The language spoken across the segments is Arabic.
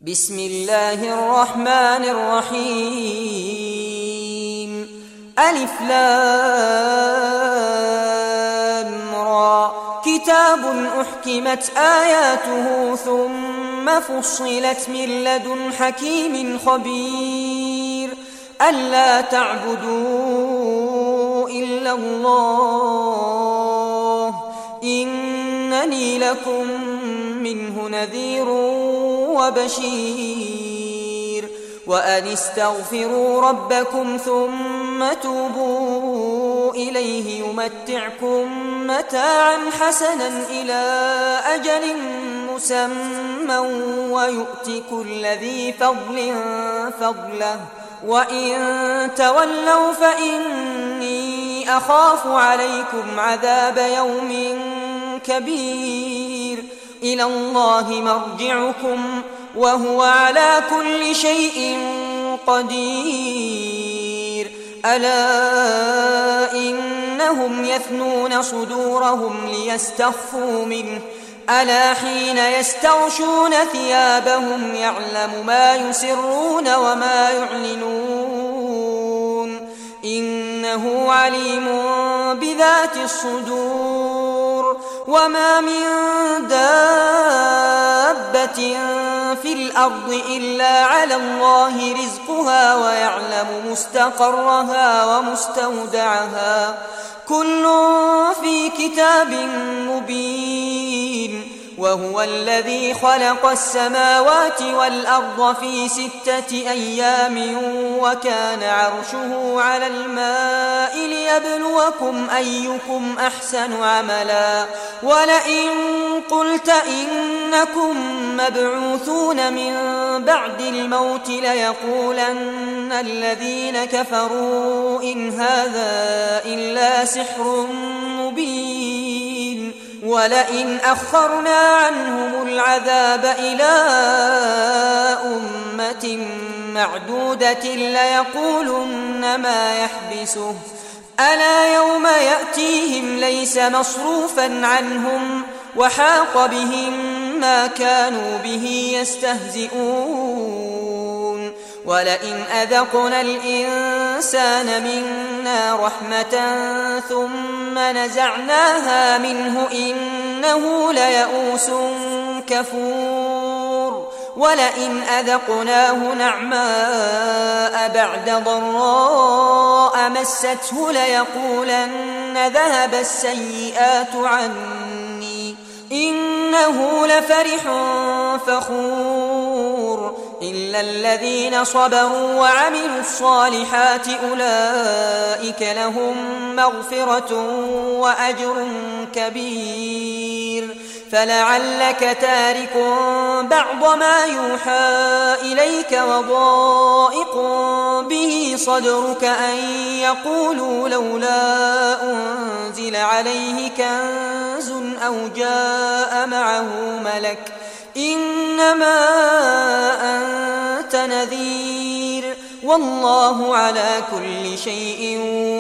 بسم الله الرحمن الرحيم ألف لام را كتاب أحكمت آياته ثم فصلت من لدن حكيم خبير ألا تعبدوا إلا الله إنني لكم منه نذير وبشير وأن استغفروا ربكم ثم توبوا إليه يمتعكم متاعا حسنا إلى أجل مسمى ويؤت كل ذي فضل فضله وإن تولوا فإني أخاف عليكم عذاب يوم كبير إلى الله مرجعكم وهو على كل شيء قدير ألا إنهم يثنون صدورهم ليستخفوا منه ألا حين يستغشون ثيابهم يعلم ما يسرون وما يعلنون إنه عليم بذات الصدور وما من دابة في الأرض إلا على الله رزقها ويعلم مستقرها ومستودعها كل في كتاب مبين وهو الذي خلق السماوات والأرض في 6 أيام وكان عرشه على الماء ليبلوكم أيكم أحسن عملا ولئن قلت إنكم مبعوثون من بعد الموت ليقولن الذين كفروا إن هذا إلا سحر مبين ولئن أخرنا عنهم العذاب إلى أمة معدودة ليقولن ما يحبسه ألا يوم يأتيهم ليس مصروفا عنهم وحاق بهم ما كانوا به يستهزئون ولئن أذقنا الإنسان منا رحمة ثم نزعناها منه إنه ليئوس كفور ولئن أذقناه نعماء بعد ضراء مسته ليقولن ذهب السيئات عني إنه لفرح فخور إلا الذين صبروا وعملوا الصالحات أولئك لهم مغفرة وأجر كبير فلعلك تارك بعض ما يوحى إليك وضائق به صدرك أن يقولوا لولا أنزل عليه كنز أو جاء معه ملك إنما أنت نذير والله على كل شيء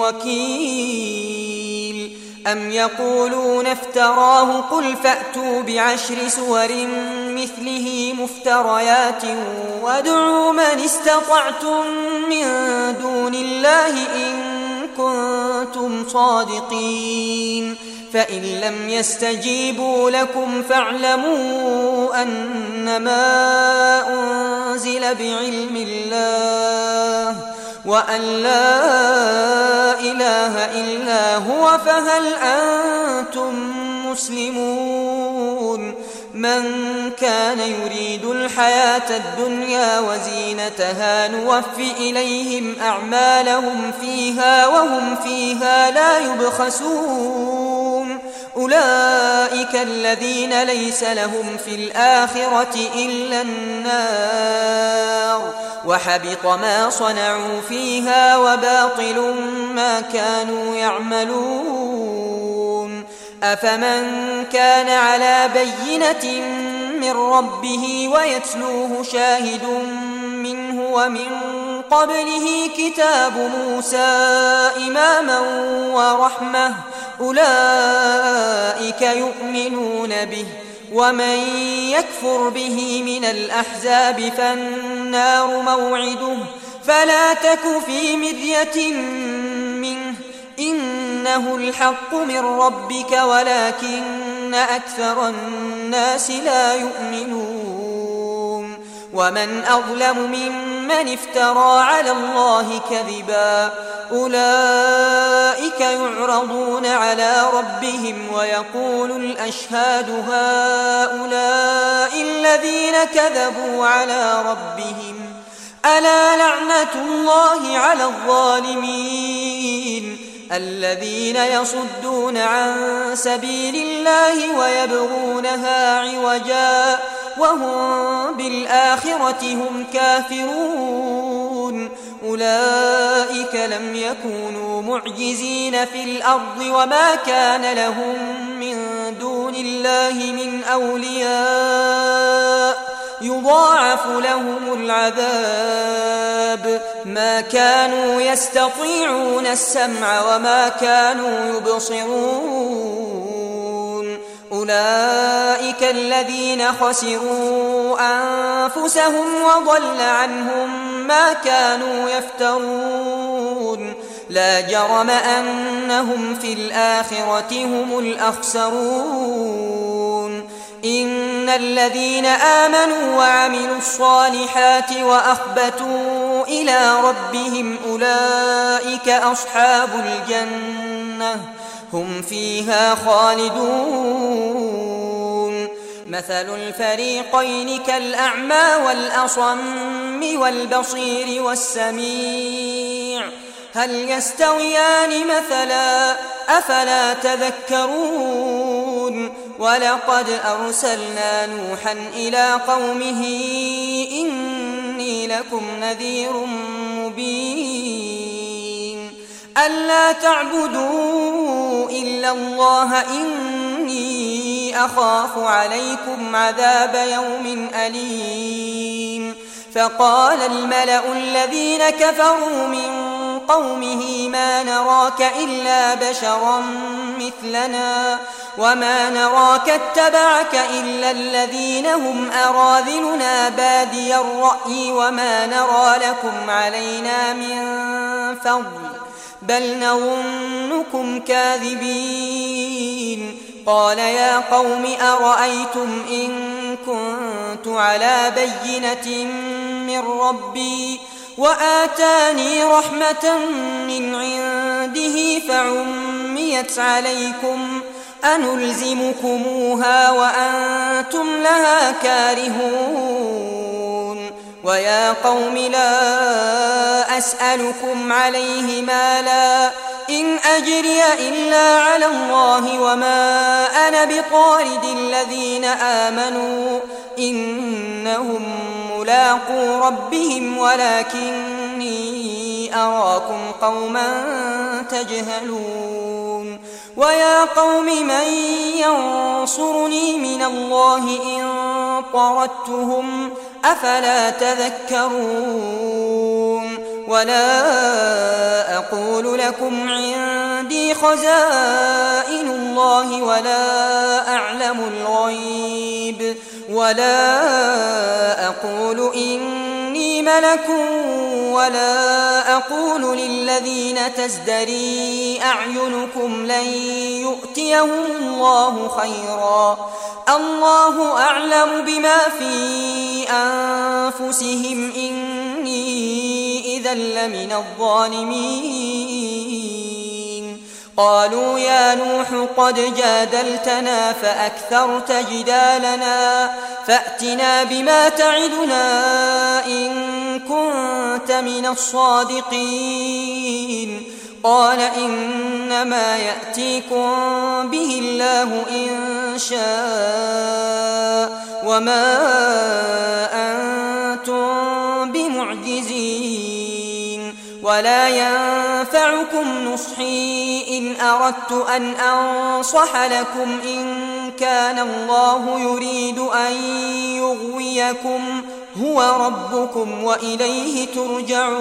وكيل أم يقولون افتراه قل فأتوا ب10 سور مثله مفتريات وادعوا من استطعتم من دون الله إن كنتم صادقين فإن لم يستجيبوا لكم فاعلموا أنما أنزل بعلم الله وأن لا إله إلا هو فهل أنتم مسلمون من كان يريد الحياة الدنيا وزينتها نوفي إليهم أعمالهم فيها وهم فيها لا يبخسون أولئك الذين ليس لهم في الآخرة إلا النار وحبط ما صنعوا فيها وباطل ما كانوا يعملون أفمن كان على بينة من ربه ويتلوه شاهد منه ومن قبله كتاب موسى إماما ورحمة أولئك يؤمنون به ومن يكفر به من الأحزاب فالنار موعده فلا تك في مرية منه إنه الحق من ربك ولكن أكثر الناس لا يؤمنون ومن أظلم ممن افترى على الله كذبا أولئك يعرضون على ربهم ويقول الأشهاد هؤلاء الذين كذبوا على ربهم ألا لعنة الله على الظالمين الذين يصدون عن سبيل الله ويبغونها عوجا وهم بالآخرة هم كافرون أولئك لم يكونوا معجزين في الأرض وما كان لهم من دون الله من أولياء يضاعف لهم العذاب ما كانوا يستطيعون السمع وما كانوا يبصرون أولئك الذين خسروا أنفسهم وضل عنهم ما كانوا يفترون لا جرم أنهم في الآخرة هم الأخسرون إن الذين آمنوا وعملوا الصالحات وأخبتوا إلى ربهم أولئك أصحاب الجنة هم فيها خالدون مثل الفريقين كالأعمى والأصم والبصير والسميع هل يستويان مثلا أفلا تذكرون ولقد أرسلنا نوحا إلى قومه إني لكم نذير مبين ألا تعبدوا إلا الله إني أخاف عليكم عذاب يوم أليم فقال الملأ الذين كفروا من قومه ما نراك إلا بشرا مثلنا وما نراك اتبعك إلا الذين هم أراذلنا بادي الرأي وما نرى لكم علينا من فضل بل نظنكم كاذبين قال يا قوم أرأيتم إن كنت على بينة من ربي وآتاني رحمة من عنده فعميت عليكم أنلزمكموها وأنتم لها كارهون ويا قوم لا أسألكم عليه مالا إن أجري إلا على الله وما أنا بطارد الذين آمنوا إنهم ملاقو ربهم ولكني أراكم قوما تجهلون ويا قوم من ينصرني من الله إن طردتهم أفلا تذكرون ولا أقول لكم عندي خزائن الله ولا أعلم الغيب ولا أقول إني ملك ولا أقول للذين تزدري أعينكم لن يؤتيهم الله خيرا الله أعلم بما في أنفسهم إني إذا لمن الظالمين قالوا يا نوح قد جادلتنا فأكثرت جدالنا فأتنا بما تعدنا إن كنت من الصادقين قال إنما يأتيكم به الله إن شاء وما أنتم بمعجزين ولا ينفعكم نصحي إن أردت أن أنصح لكم إن كان الله يريد أن يغويكم هو ربكم وإليه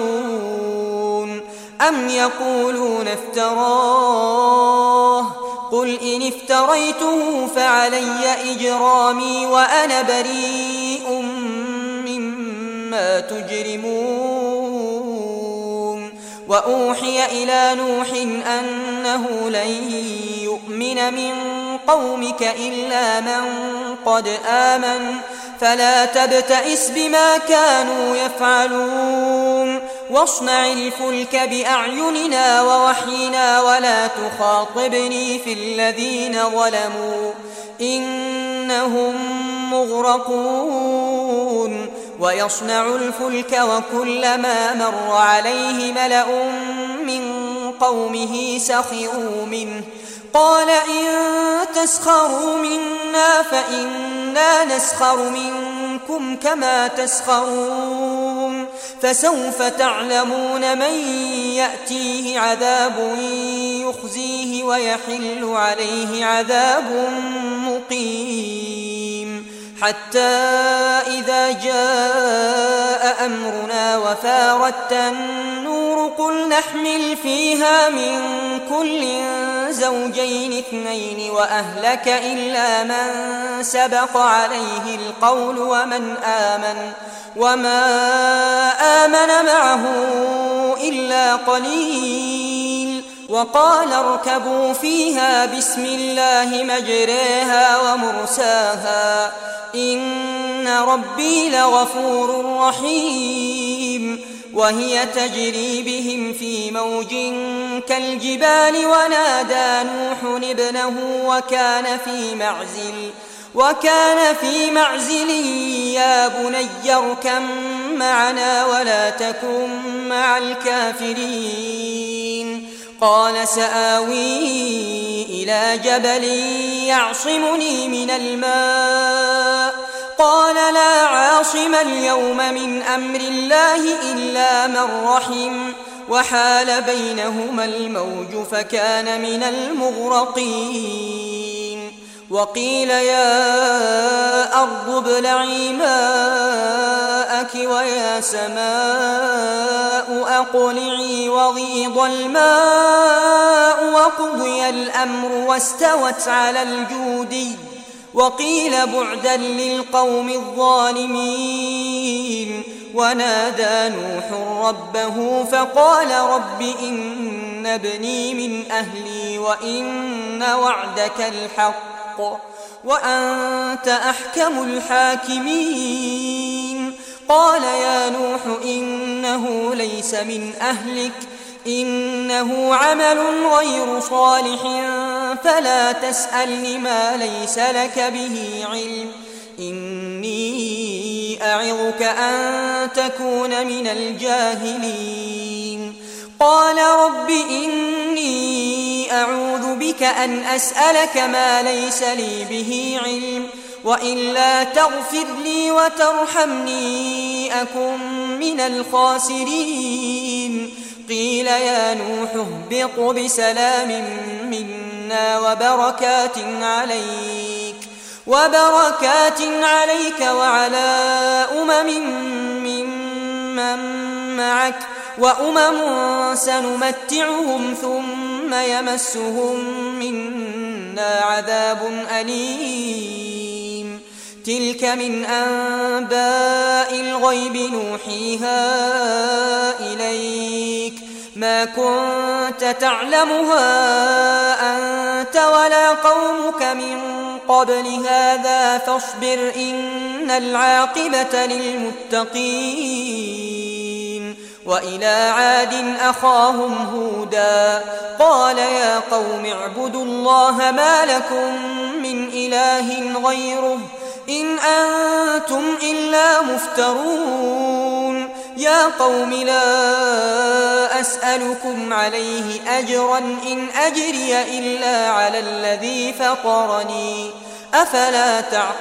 ترجعون أم يقولون افتراه قل إن افتريته فعلي إجرامي وأنا بريء مما تجرمون وأوحي إلى نوح أنه لن يؤمن من قومك إلا من قد آمن فلا تبتئس بما كانوا يفعلون واصنع الفلك بأعيننا ووحينا ولا تخاطبني في الذين ظلموا إنهم مغرقون ويصنع الفلك وكلما مر عليه ملأ من قومه سخروا منه قال إن تسخروا منا فإنا نسخر منكم كما تسخرون فسوف تعلمون من يأتيه عذاب يخزيه ويحل عليه عذاب مقيم حتى إذا جاء أمرنا وفارت النور قل نحمل فيها من كل زوجين اثنين وأهلك إلا من سبق عليه القول ومن آمن وما آمن معه إلا قليل وقال اركبوا فيها بسم الله مجريها ومرساها إن ربي لغفور رحيم وهي تجري بهم في موج كالجبال ونادى نوح ابنه وكان في معزل يا بني اركب معنا ولا تكن مع الكافرين قال سآوي إلى جبل يعصمني من الماء قال لا عاصم اليوم من أمر الله إلا من رحم وحال بينهما الموج فكان من المغرقين وقيل يا أرض ابلعي ماءك ويا سماء أقلعي وغيض الماء وقضي الأمر واستوت على الجودي وقيل بعدا للقوم الظالمين ونادى نوح ربه فقال رب إن ابني من أهلي وإن وعدك الحق وأنت أحكم الحاكمين قال يا نوح إنه ليس من أهلك إنه عمل غير صالح فلا تسألني ما ليس لك به علم إني أعظك أن تكون من الجاهلين قال رب إني أعوذ بك أن أسألك ما ليس لي به علم وإلا تغفر لي وترحمني أكن من الخاسرين قيل يا نوح اهبط بسلام منا وبركات عليك وعلى ممن معك وأمم سنمتعهم ثم يمسهم منا عذاب أليم تلك من أنباء الغيب نوحيها إليك ما كنت تعلمها أنت ولا قومك من قبل هذا فاصبر إن العاقبة للمتقين وإلى عاد أخاهم هودا قال يا قوم اعبدوا الله ما لكم من إله غيره إن أنتم إلا مفترون يا قوم لا أسألكم عليه أجرا إن أجري إلا على الذي فطرني أفلا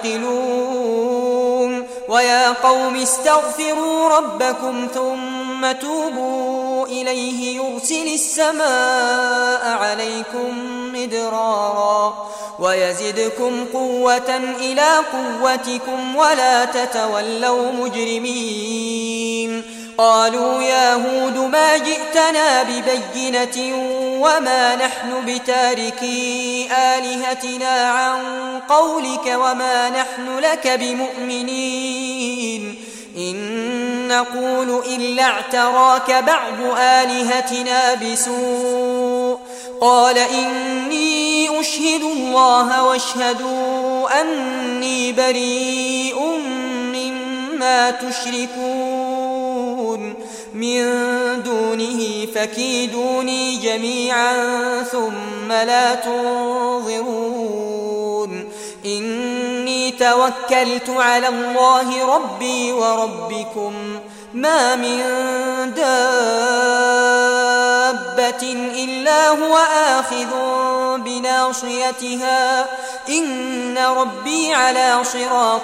تعقلون ويا قوم استغفروا ربكم ثم توبوا إليه يرسل السماء عليكم مدرارا ويزدكم قوة إلى قوتكم ولا تتولوا مجرمين قالوا يا هود ما جئتنا ببينة وما نحن بتاركي آلهتنا عن قولك وما نحن لك بمؤمنين إن نقول إلا اعتراك بعض آلهتنا بسوء قال إني أشهد الله واشهدوا أني بريء مما تشركون من دونه فكيدوني جميعا ثم لا تنظرون إني توكلت على الله ربي وربكم ما من دابة إلا هو آخذ بناصيتها إن ربي على صراط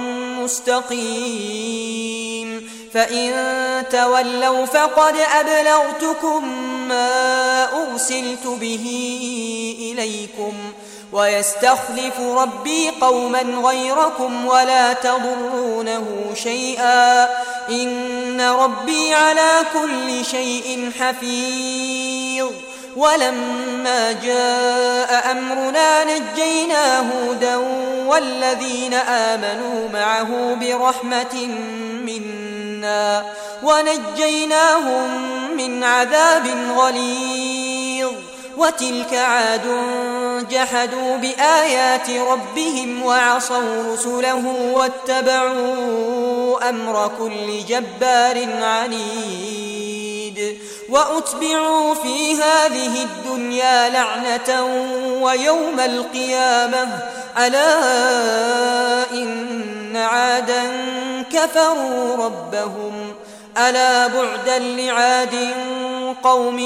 مستقيم فإن تولوا فقد أبلغتكم ما أرسلت به إليكم ويستخلف ربي قوما غيركم ولا تضرونه شيئا إن ربي على كل شيء حفيظ ولما جاء أمرنا نجينا هودا والذين آمنوا معه برحمة منا ونجيناهم من عذاب غليظ وتلك عاد جحدوا بآيات ربهم وعصوا رسله واتبعوا أمر كل جبار عنيد وأتبعوا في هذه الدنيا لعنة ويوم القيامة ألا إن عادا كفروا ربهم ألا بعدا لعاد قوم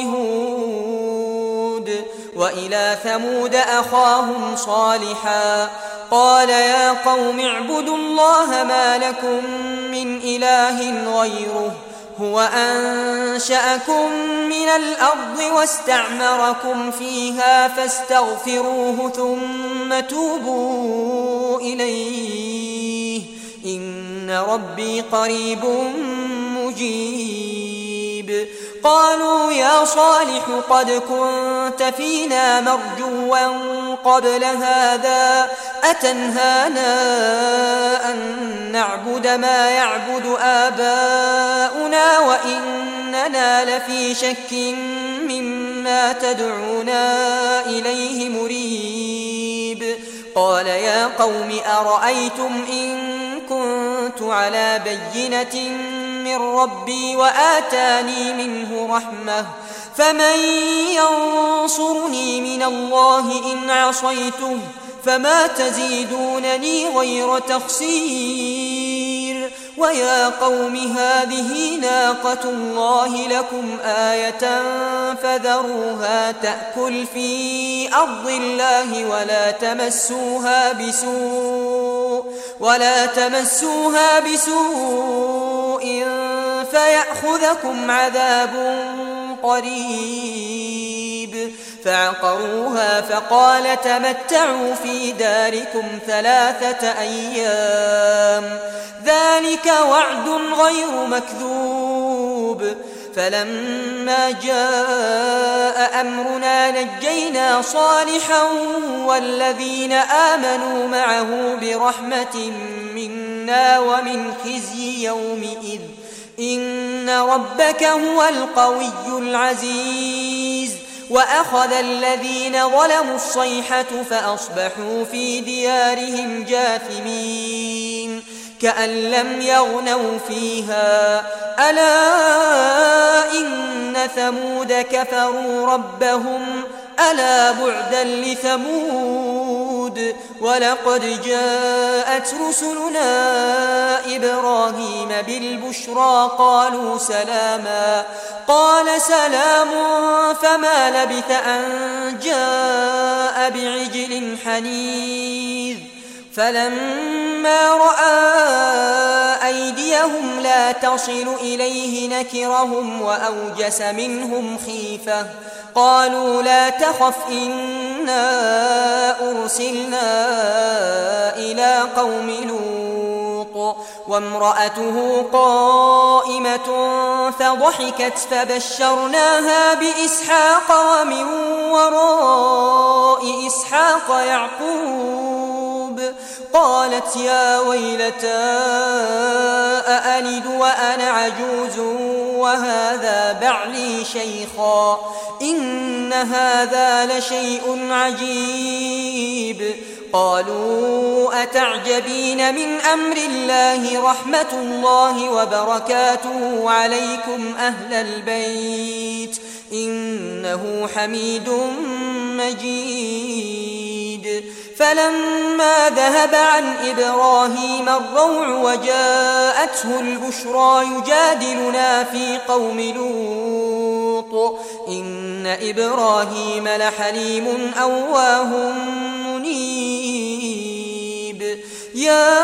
هود وإلى ثمود أخاهم صالحا قال يا قوم اعبدوا الله ما لكم من إله غيره هو أنشأكم من الأرض واستعمركم فيها فاستغفروه ثم توبوا إليه إن ربي قريب مجيب قالوا يا صالح قد كنت فينا مرجوا قبل هذا أتنهانا أن نعبد ما يعبد آباؤنا وإننا لفي شك مما تدعونا إليه مريب قال يا قوم أرأيتم إن كنت على بينة من ربي وآتاني منه رحمة فمن ينصرني من الله إن عصيته فما تزيدونني غير تخسير ويا قوم هذه ناقة الله لكم آية فذروها تأكل في أرض الله ولا تمسوها بسوء فيأخذكم عذاب قريب فعقروها فقال تمتعوا في داركم 3 أيام ذلك وعد غير مكذوب فلما جاء أمرنا نجينا صالحا والذين آمنوا معه برحمة منا ومن خزي يومئذ إن ربك هو القوي العزيز وأخذ الذين ظلموا الصيحة فأصبحوا في ديارهم جاثمين كأن لم يغنوا فيها ألا إن ثمود كفروا ربهم ألا بعدا لثمود ولقد جاءت رسلنا إبراهيم بالبشرى قالوا سلاما قال سلام فما لبث أن جاء بعجل حنيذ فلما رأى أيديهم لا تصل إليه نكرهم وأوجس منهم خيفة قالوا لا تخف إنا أرسلنا إلى قوم لوط وامرأته قائمة فضحكت فبشرناها بإسحاق ومن وراء إسحاق يعقوب قالت يا ويلتى أألد وأنا عجوز وهذا بعلي شيخا إن هذا لشيء عجيب قالوا أتعجبين من أمر الله رحمة الله وبركاته عليكم أهل البيت إنه حميد مجيد فلما ذهب عن إبراهيم الروع وجاءته البشرى يجادلنا في قوم لوط إن إبراهيم لحليم أواه منيب يا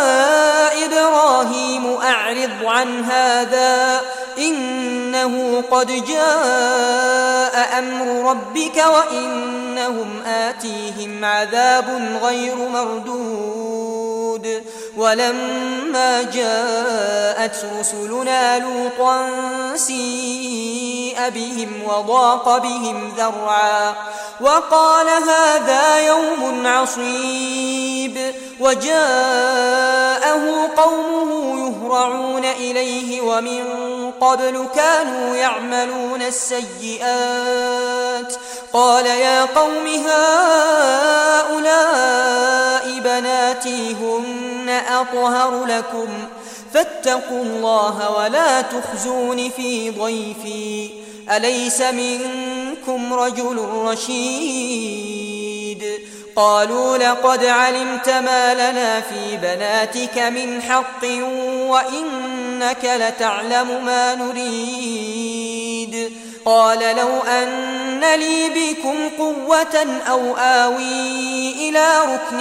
إبراهيم أعرض عن هذا إنه قد جاء أمر ربك وإنهم آتيهم عذاب غير مردود ولما جاءت رسلنا لوطا سيء بهم وضاق بهم ذرعا وقال هذا يوم عصيب وجاءه قومه يهرعون إليه ومن قبل كانوا يعملون السيئات قال يا قوم هؤلاء بناتي هن أطهر لكم فاتقوا الله ولا تخزون في ضيفي أليس منكم رجل رشيد قالوا لقد علمت ما لنا في بناتك من حق وإنك لتعلم ما نريد قال لو أن لي بكم قوة أو آوي إلى ركن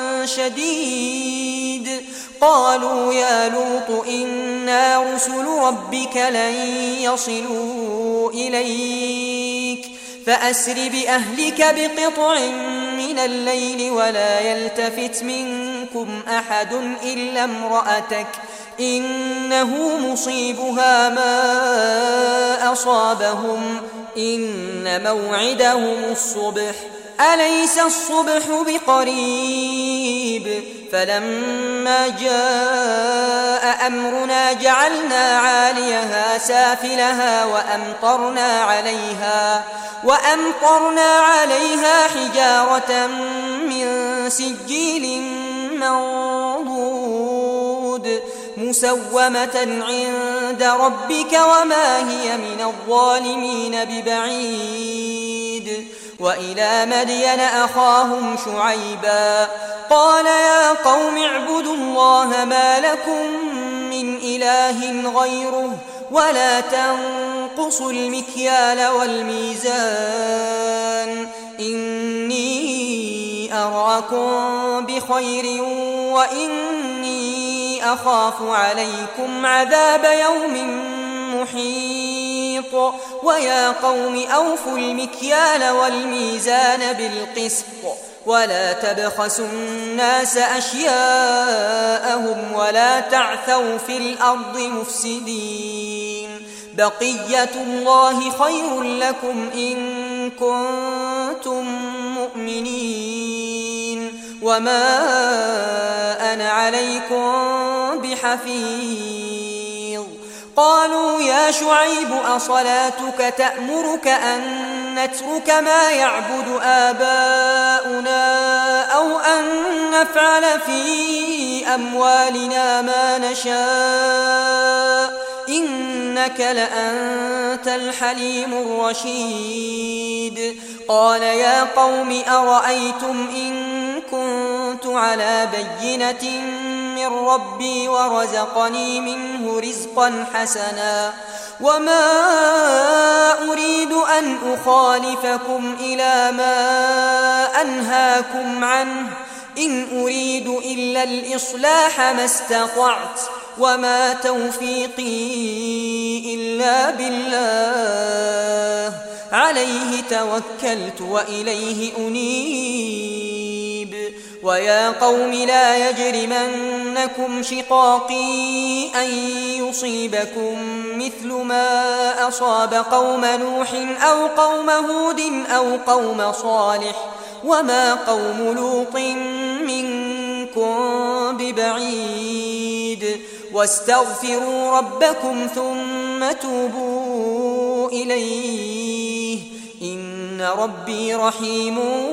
شديد قالوا يا لوط إنا رسل ربك لن يصلوا إليك فأسر بأهلك بقطع من الليل ولا يلتفت منكم أحد إلا امرأتك إنه مصيبها ما أصابهم إن موعدهم الصبح أليس الصبح بقريب فلما جاء أمرنا جعلنا عاليها سافلها وأمطرنا عليها حجارة من سجيل منضود مسومة عند ربك وما هي من الظالمين ببعيد وإلى مدين أخاهم شعيبا قال يا قوم اعبدوا الله ما لكم من إله غيره ولا تنقصوا المكيال والميزان إني أراكم بخير وإني أخاف عليكم عذاب يوم محيط ويا قوم أوفوا المكيال والميزان بالقسط ولا تبخسوا الناس أشياءهم ولا تعثوا في الأرض مفسدين بقية الله خير لكم إن كنتم مؤمنين وما أنا عليكم بحفيظ قالوا يا شعيب أصلاتك تأمرك أن نترك ما يعبد آباؤنا أو أن نفعل في أموالنا ما نشاء إنك لأنت الحليم الرشيد قال يا قوم أرأيتم إن كنت على بينة من ربي ورزقني منه رزقا حسنا وما أريد أن أخالفكم إلى ما أنهاكم عنه إن أريد إلا الإصلاح ما استطعت وما توفيقي إلا بالله عليه توكلت وإليه أنيب ويا قوم لا يجرمنكم شقاقي أن يصيبكم مثل ما أصاب قوم نوح أو قوم هود أو قوم صالح وما قوم لوط منكم ببعيد واستغفروا ربكم ثم توبوا إليه إن ربي رحيم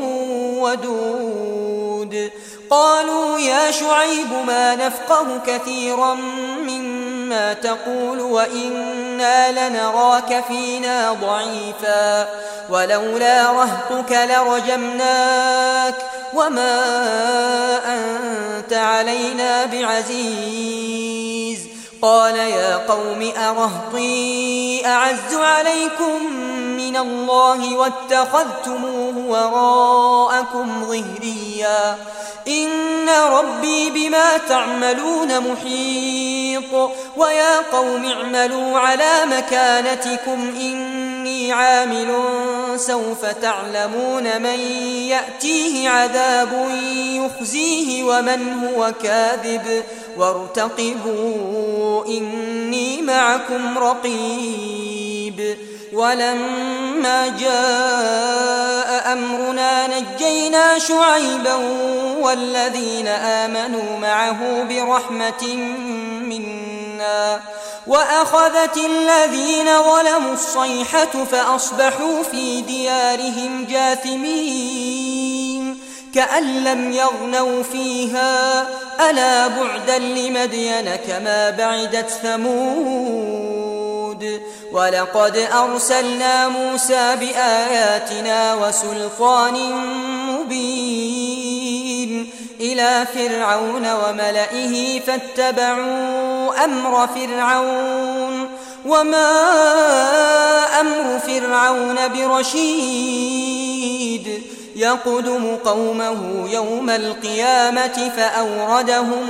ودود قالوا يا شعيب ما نفقه كثيرا مما تقول وإنا لنراك فينا ضعيفا ولولا رهطك لرجمناك وما أنت علينا بعزيز قال يا قوم أرهطي أعز عليكم من الله واتخذتموه وراءكم ظهريا إن ربي بما تعملون محيط ويا قوم اعملوا على مكانتكم إني عامل سوف تعلمون من يأتيه عذاب يخزيه ومن هو كاذب وارتقبوا إني معكم رقيب ولما جاء أمرنا نجينا شعيبا والذين آمنوا معه برحمة منا وأخذت الذين ظلموا الصيحة فأصبحوا في ديارهم جاثمين كأن لم يغنوا فيها ألا بعدا لمدين كما بعدت ثمود ولقد أرسلنا موسى بآياتنا وسلطان مبين إلى فرعون وملئه فاتبعوا أمر فرعون وما أمر فرعون برشيد يقدم قومه يوم القيامة فأوردهم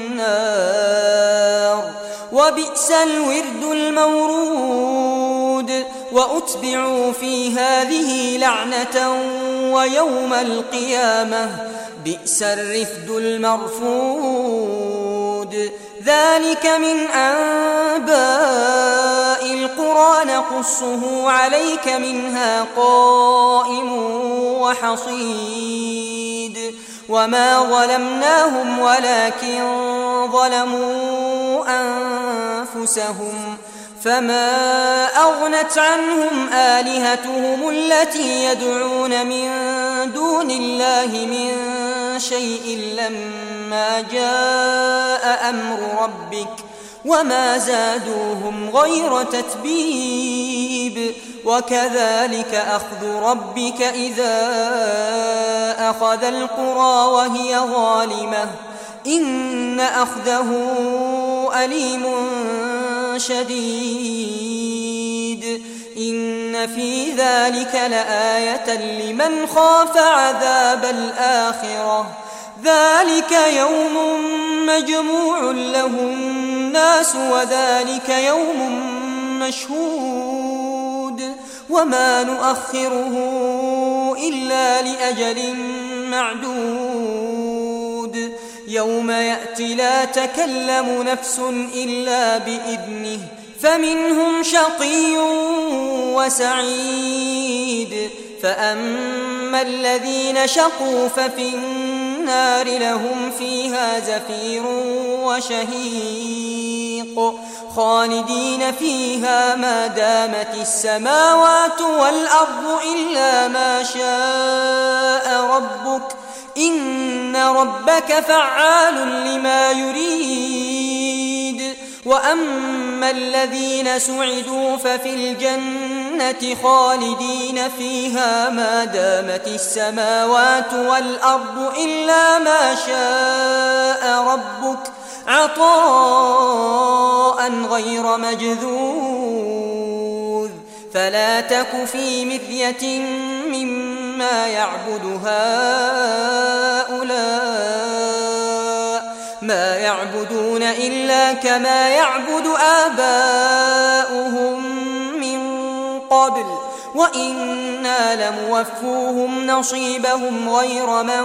النار وبئس الورد المورود وأتبعوا في هذه لعنة ويوم القيامة بئس الرفد المرفود ذلك من أنباء القرى نقصه عليك منها قائم وحصيد وما ظلمناهم ولكن ظلموا أنفسهم فما أغنت عنهم آلهتهم التي يدعون من دون الله من شيء لما جاء أمر ربك وما زادوهم غير تتبيب وكذلك أخذ ربك إذا أخذ القرى وهي ظالمة إن أخذه أليم شديد إن في ذلك لآية لمن خاف عذاب الآخرة ذلك يوم مجموع له الناس وذلك يوم مشهود وما نؤخره إلا لأجل معدود يوم يأتي لا تكلم نفس إلا بإذنه فمنهم شقي وسعيد فأما الذين شقوا ففي النار لهم فيها زفير وشهيق خالدين فيها ما دامت السماوات والأرض إلا ما شاء ربك إن ربك فعال لما يريد وأما الذين سعدوا ففي الجنة خالدين فيها ما دامت السماوات والأرض إلا ما شاء ربك عطاء غير مجذوذ فلا تك في مرية مما يعبد هؤلاء ما يعبدون إلا كما يعبد آباؤهم من قبل وإنا لموفوهم نصيبهم غير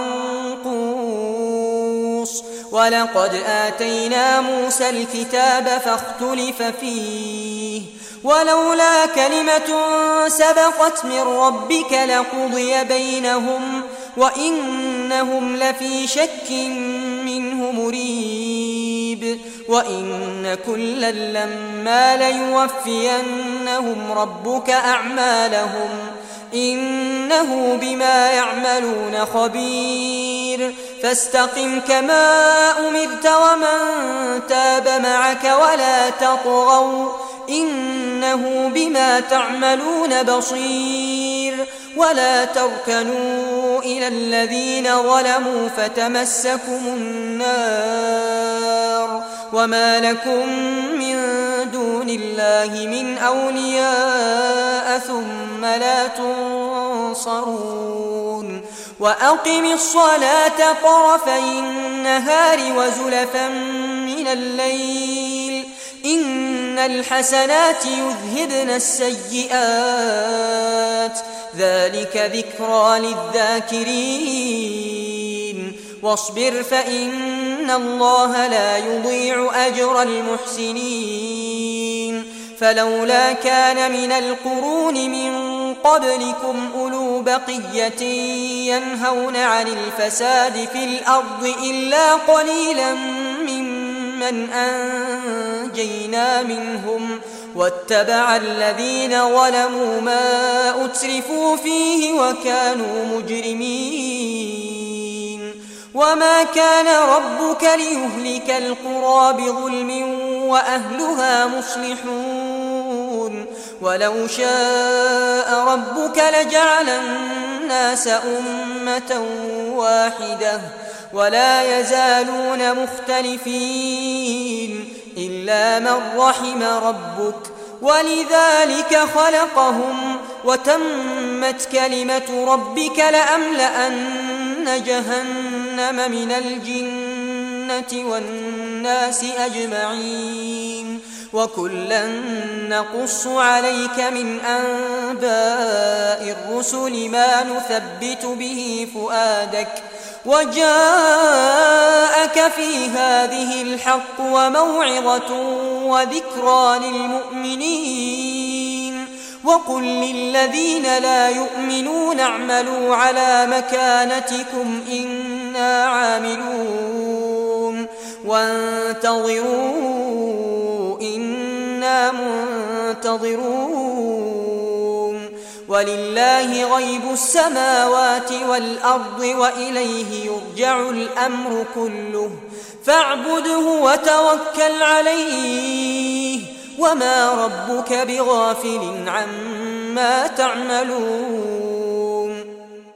منقوص ولقد آتينا موسى الكتاب فاختلف فيه ولولا كلمة سبقت من ربك لقضي بينهم وإنهم لفي شك منه مريب وإن كلا لما ليوفينهم ربك أعمالهم إنه بما يعملون خبير فاستقم كما أمرت ومن تاب معك ولا تطغوا إنه بما تعملون بصير ولا تركنوا إلى الذين ظلموا فتمسكم النار وما لكم من دون الله من أولياء ثم لا تنصرون وأقم الصلاة طرفي النهار وزلفا من الليل إن الحسنات يذهبن السيئات ذلك ذكرى للذاكرين واصبر فإن الله لا يضيع أجر المحسنين فلولا كان من القرون من قبلكم أولو بقية ينهون عن الفساد في الأرض إلا قليلا ممن أنجينا منهم واتبع الذين ظلموا ما أترفوا فيه وكانوا مجرمين وما كان ربك ليهلك القرى بظلم وأهلها مصلحون ولو شاء ربك لجعل الناس أمة واحدة ولا يزالون مختلفين إلا من رحم ربك ولذلك خلقهم وتمت كلمة ربك لأملأن جهنم من الجنة والناس أجمعين وكلا نقص عليك من أنباء الرسل ما نثبت به فؤادك وجاءك في هذه الحق وموعظة وذكرى للمؤمنين وقل للذين لا يؤمنون اعملوا على مكانتكم إنا عاملون وانتظروا إنا منتظرون ولله غيب السماوات والأرض وإليه يرجع الأمر كله فاعبده وتوكل عليه وما ربك بغافل عما تعملون